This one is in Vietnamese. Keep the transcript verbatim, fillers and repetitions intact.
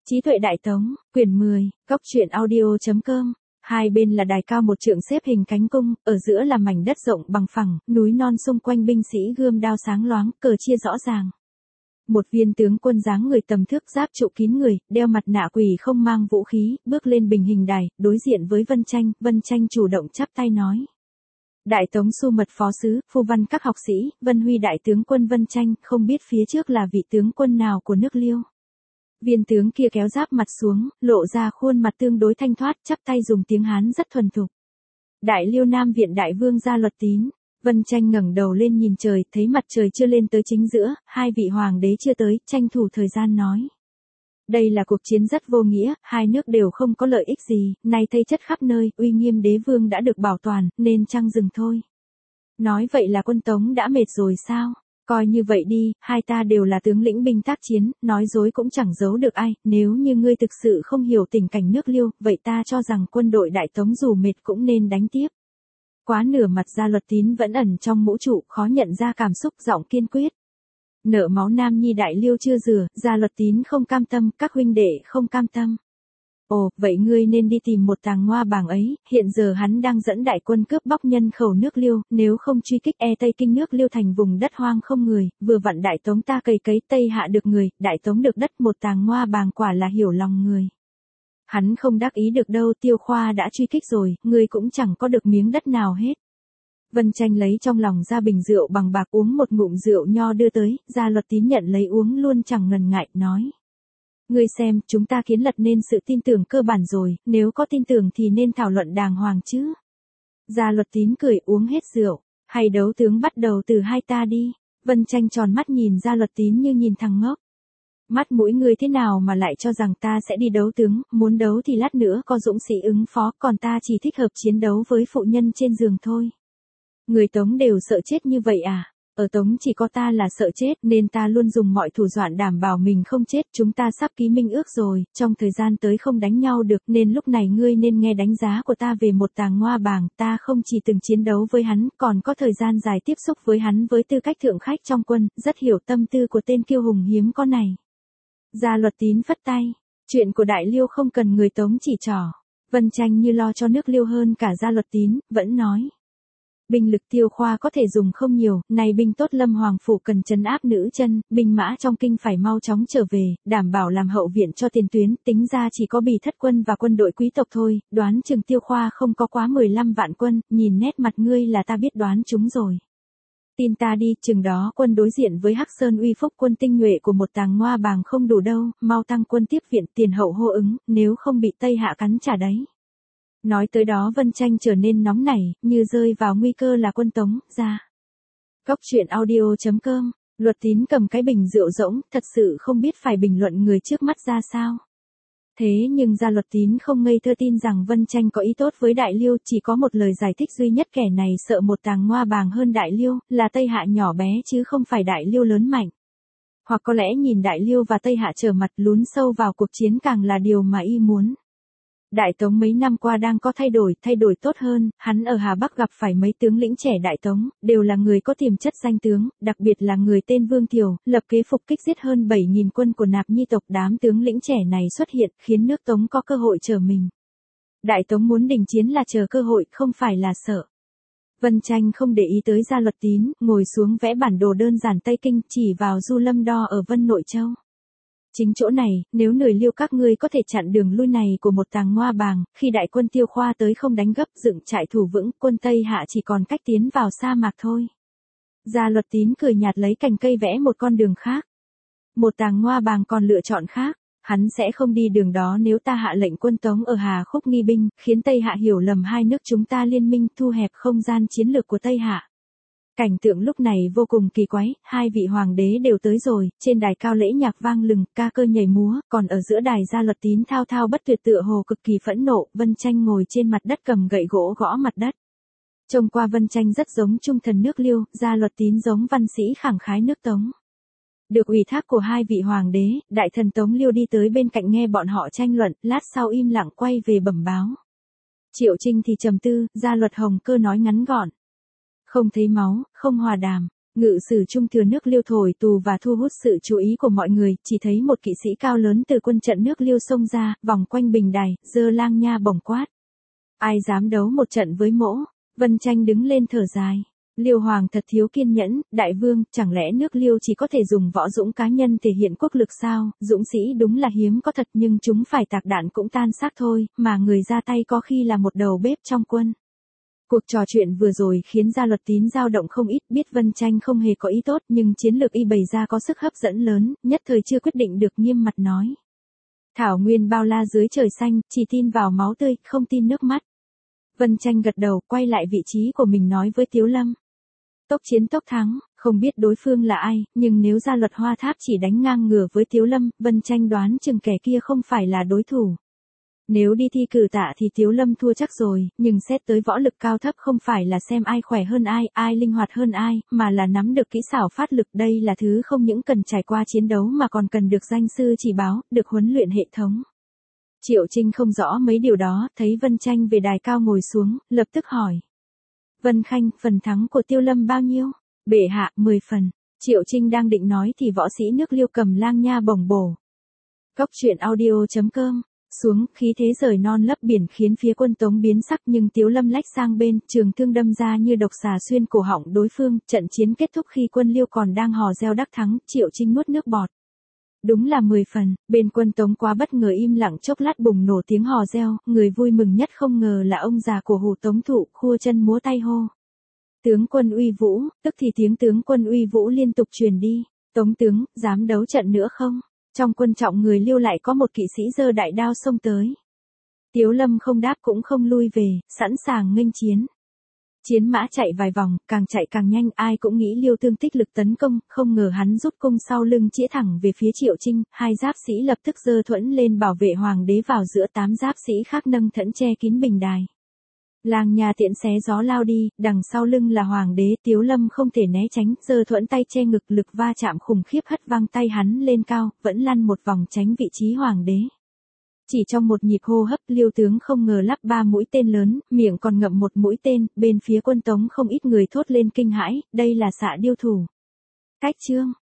Trí tuệ Đại Tống, quyển mười, góc truyện audio chấm com. Hai bên là đài cao một trượng xếp hình cánh cung, ở giữa là mảnh đất rộng bằng phẳng, núi non xung quanh binh sĩ gươm đao sáng loáng, cờ chia rõ ràng. Một viên tướng quân dáng người tầm thước, giáp trụ kín người, đeo mặt nạ quỷ không mang vũ khí, bước lên bình hình đài, đối diện với Vân Tranh. Vân Tranh chủ động chắp tay nói: Đại Tống Xu Mật Phó Sứ, phu văn các học sĩ, Vân Huy đại tướng quân Vân Tranh, không biết phía trước là vị tướng quân nào của nước Liêu. Viên tướng kia kéo giáp mặt xuống, lộ ra khuôn mặt tương đối thanh thoát, chắp tay dùng tiếng Hán rất thuần thục. Đại Liêu Nam Viện Đại Vương Gia Luật Tín. Vân Tranh ngẩng đầu lên nhìn trời, thấy mặt trời chưa lên tới chính giữa, hai vị hoàng đế chưa tới, tranh thủ thời gian nói: Đây là cuộc chiến rất vô nghĩa, hai nước đều không có lợi ích gì, nay thây chất khắp nơi, uy nghiêm đế vương đã được bảo toàn, nên chăng dừng thôi. Nói vậy là quân Tống đã mệt rồi sao? Coi như vậy đi, hai ta đều là tướng lĩnh binh tác chiến, nói dối cũng chẳng giấu được ai, nếu như ngươi thực sự không hiểu tình cảnh nước Liêu, vậy ta cho rằng quân đội Đại Tống dù mệt cũng nên đánh tiếp. Quá nửa mặt Gia Luật Tín vẫn ẩn trong mũ trụ, khó nhận ra cảm xúc, giọng kiên quyết. Nợ máu Nam Nhi Đại Liêu chưa rửa, Gia Luật Tín không cam tâm, các huynh đệ không cam tâm. Ồ, vậy ngươi nên đi tìm một Tàng Ngoa Bàng ấy, hiện giờ hắn đang dẫn đại quân cướp bóc nhân khẩu nước Liêu, nếu không truy kích e Tây Kinh nước Liêu thành vùng đất hoang không người, vừa vặn Đại Tống ta cày cấy Tây Hạ được người, Đại Tống được đất, một Tàng Ngoa Bàng quả là hiểu lòng người. Hắn không đắc ý được đâu, Tiêu Khoa đã truy kích rồi, ngươi cũng chẳng có được miếng đất nào hết. Vân Tranh lấy trong lòng ra bình rượu bằng bạc uống một ngụm rượu nho đưa tới, Gia Luật Tín nhận lấy uống luôn chẳng ngần ngại, nói: Ngươi xem, chúng ta kiến lập nên sự tin tưởng cơ bản rồi, nếu có tin tưởng thì nên thảo luận đàng hoàng chứ. Gia Luật Tín cười, uống hết rượu, hay đấu tướng bắt đầu từ hai ta đi. Vân Tranh tròn mắt nhìn Gia Luật Tín như nhìn thằng ngốc. Mắt mũi ngươi thế nào mà lại cho rằng ta sẽ đi đấu tướng, muốn đấu thì lát nữa có dũng sĩ ứng phó, còn ta chỉ thích hợp chiến đấu với phụ nhân trên giường thôi. Người Tống đều sợ chết như vậy à? Ở Tống chỉ có ta là sợ chết, nên ta luôn dùng mọi thủ đoạn đảm bảo mình không chết. Chúng ta sắp ký minh ước rồi, trong thời gian tới không đánh nhau được, nên lúc này ngươi nên nghe đánh giá của ta về một Tàng Ngoa Bàng. Ta không chỉ từng chiến đấu với hắn, còn có thời gian dài tiếp xúc với hắn với tư cách thượng khách trong quân, rất hiểu tâm tư của tên kiêu hùng hiếm có này. Gia Luật Tín phất tay, chuyện của Đại Liêu không cần người Tống chỉ trỏ. Vân Tranh như lo cho nước Liêu hơn cả Gia Luật Tín, vẫn nói: Binh lực Tiêu Khoa có thể dùng không nhiều, này binh tốt Lâm Hoàng phủ cần trấn áp nữ chân, binh mã trong kinh phải mau chóng trở về, đảm bảo làm hậu viện cho tiền tuyến, tính ra chỉ có Bỉ Thất quân và quân đội quý tộc thôi, đoán chừng Tiêu Khoa không có quá mười lăm vạn quân, nhìn nét mặt ngươi là ta biết đoán chúng rồi. Tin ta đi, chừng đó quân đối diện với Hắc Sơn Uy Phúc quân tinh nhuệ của một Tàng Ngoa Bàng không đủ đâu, mau tăng quân tiếp viện, tiền hậu hô ứng, nếu không bị Tây Hạ cắn trả đấy. Nói tới đó Vân Tranh trở nên nóng nảy, như rơi vào nguy cơ là quân Tống, ra. Góc truyện audio chấm com, Luật Tín cầm cái bình rượu rỗng, thật sự không biết phải bình luận người trước mắt ra sao. Thế nhưng Gia Luật Tín không ngây thơ tin rằng Vân Tranh có ý tốt với Đại Liêu, chỉ có một lời giải thích duy nhất: kẻ này sợ một Tàng Ngoa Bàng hơn Đại Liêu, là Tây Hạ nhỏ bé chứ không phải Đại Liêu lớn mạnh. Hoặc có lẽ nhìn Đại Liêu và Tây Hạ trở mặt lún sâu vào cuộc chiến càng là điều mà y muốn. Đại Tống mấy năm qua đang có thay đổi, thay đổi tốt hơn, hắn ở Hà Bắc gặp phải mấy tướng lĩnh trẻ Đại Tống, đều là người có tiềm chất danh tướng, đặc biệt là người tên Vương Thiều, lập kế phục kích giết hơn bảy nghìn quân của Nạp Nhi tộc. Đám tướng lĩnh trẻ này xuất hiện, khiến nước Tống có cơ hội trở mình. Đại Tống muốn đình chiến là chờ cơ hội, không phải là sợ. Vân Tranh không để ý tới Gia Luật Tín, ngồi xuống vẽ bản đồ đơn giản Tây Kinh, chỉ vào Du Lâm Đo ở Vân Nội Châu. Chính chỗ này, nếu người Liêu các ngươi có thể chặn đường lui này của một Tàng Ngoa Bàng, khi đại quân Tiêu Khoa tới không đánh gấp, dựng trại thủ vững, quân Tây Hạ chỉ còn cách tiến vào sa mạc thôi. Gia Luật Tín cười nhạt lấy cành cây vẽ một con đường khác. Một Tàng Ngoa Bàng còn lựa chọn khác, hắn sẽ không đi đường đó nếu ta hạ lệnh quân Tống ở Hà Khúc nghi binh, khiến Tây Hạ hiểu lầm hai nước chúng ta liên minh, thu hẹp không gian chiến lược của Tây Hạ. Cảnh tượng lúc này vô cùng kỳ quái, hai vị hoàng đế đều tới rồi, trên đài cao lễ nhạc vang lừng, ca cơ nhảy múa, còn ở giữa đài Gia Luật Tín thao thao bất tuyệt tựa hồ cực kỳ phẫn nộ. Vân Tranh ngồi trên mặt đất cầm gậy gỗ gõ mặt đất. Trông qua Vân Tranh rất giống trung thần nước Liêu, Gia Luật Tín giống văn sĩ khẳng khái nước Tống. Được ủy thác của hai vị hoàng đế, đại thần Tống Liêu đi tới bên cạnh nghe bọn họ tranh luận, lát sau im lặng quay về bẩm báo. Triệu Trinh thì trầm tư, Gia Luật Hồng Cơ nói ngắn gọn: Không thấy máu, không hòa đàm. Ngự sử trung thừa nước Liêu thổi tù và thu hút sự chú ý của mọi người, chỉ thấy một kỵ sĩ cao lớn từ quân trận nước Liêu xông ra, vòng quanh bình đài, giơ lang nha bổng quát. Ai dám đấu một trận với mỗ? Vân Tranh đứng lên thở dài. Liêu Hoàng thật thiếu kiên nhẫn, đại vương, chẳng lẽ nước Liêu chỉ có thể dùng võ dũng cá nhân thể hiện quốc lực sao? Dũng sĩ đúng là hiếm có thật nhưng chúng phải tạc đạn cũng tan xác thôi, mà người ra tay có khi là một đầu bếp trong quân. Cuộc trò chuyện vừa rồi khiến Gia Luật Tín dao động không ít, biết Vân Tranh không hề có ý tốt nhưng chiến lược y bày ra có sức hấp dẫn lớn, nhất thời chưa quyết định được nghiêm mặt nói. Thảo nguyên bao la dưới trời xanh, chỉ tin vào máu tươi, không tin nước mắt. Vân Tranh gật đầu, quay lại vị trí của mình nói với Tiếu Lâm. Tốc chiến tốc thắng, không biết đối phương là ai, nhưng nếu Gia Luật Hoa Tháp chỉ đánh ngang ngửa với Tiếu Lâm, Vân Tranh đoán chừng kẻ kia không phải là đối thủ. Nếu đi thi cử tạ thì Tiếu Lâm thua chắc rồi, nhưng xét tới võ lực cao thấp không phải là xem ai khỏe hơn ai, ai linh hoạt hơn ai, mà là nắm được kỹ xảo phát lực. Đây là thứ không những cần trải qua chiến đấu mà còn cần được danh sư chỉ báo, được huấn luyện hệ thống. Triệu Trinh không rõ mấy điều đó, thấy Vân Tranh về đài cao ngồi xuống, lập tức hỏi. Vân Khanh, phần thắng của Tiêu Lâm bao nhiêu? Bệ hạ, mười phần. Triệu Trinh đang định nói thì võ sĩ nước Liêu cầm lang nha bổng bổ. Góc truyện audio chấm com xuống, khí thế rời non lấp biển khiến phía quân Tống biến sắc nhưng Tiếu Lâm lách sang bên, trường thương đâm ra như độc xà xuyên cổ họng đối phương, trận chiến kết thúc khi quân Liêu còn đang hò reo đắc thắng, Triệu Trinh nuốt nước bọt. Đúng là mười phần, bên quân Tống quá bất ngờ im lặng chốc lát bùng nổ tiếng hò reo, người vui mừng nhất không ngờ là ông già của Hù Tống Thụ, khua chân múa tay hô. Tướng quân uy vũ, tức thì tiếng tướng quân uy vũ liên tục truyền đi, Tống tướng, dám đấu trận nữa không? Trong quân trọng người Liêu lại có một kỵ sĩ giơ đại đao xông tới. Tiếu Lâm không đáp cũng không lui về, sẵn sàng nghênh chiến. Chiến mã chạy vài vòng, càng chạy càng nhanh, ai cũng nghĩ Liêu Tương tích lực tấn công, không ngờ hắn rút cung sau lưng chĩa thẳng về phía Triệu Trinh, hai giáp sĩ lập tức giơ thuẫn lên bảo vệ hoàng đế vào giữa, tám giáp sĩ khác nâng thuẫn che kín bình đài. Lang nha tiễn xé gió lao đi, đằng sau lưng là hoàng đế, Tiếu Lâm không thể né tránh, giơ thuẫn tay che ngực, lực va chạm khủng khiếp hất văng tay hắn lên cao, vẫn lăn một vòng tránh vị trí hoàng đế. Chỉ trong một nhịp hô hấp, Liêu tướng không ngờ lắp ba mũi tên lớn, miệng còn ngậm một mũi tên, bên phía quân Tống không ít người thốt lên kinh hãi, đây là xạ điêu thủ. Cách chương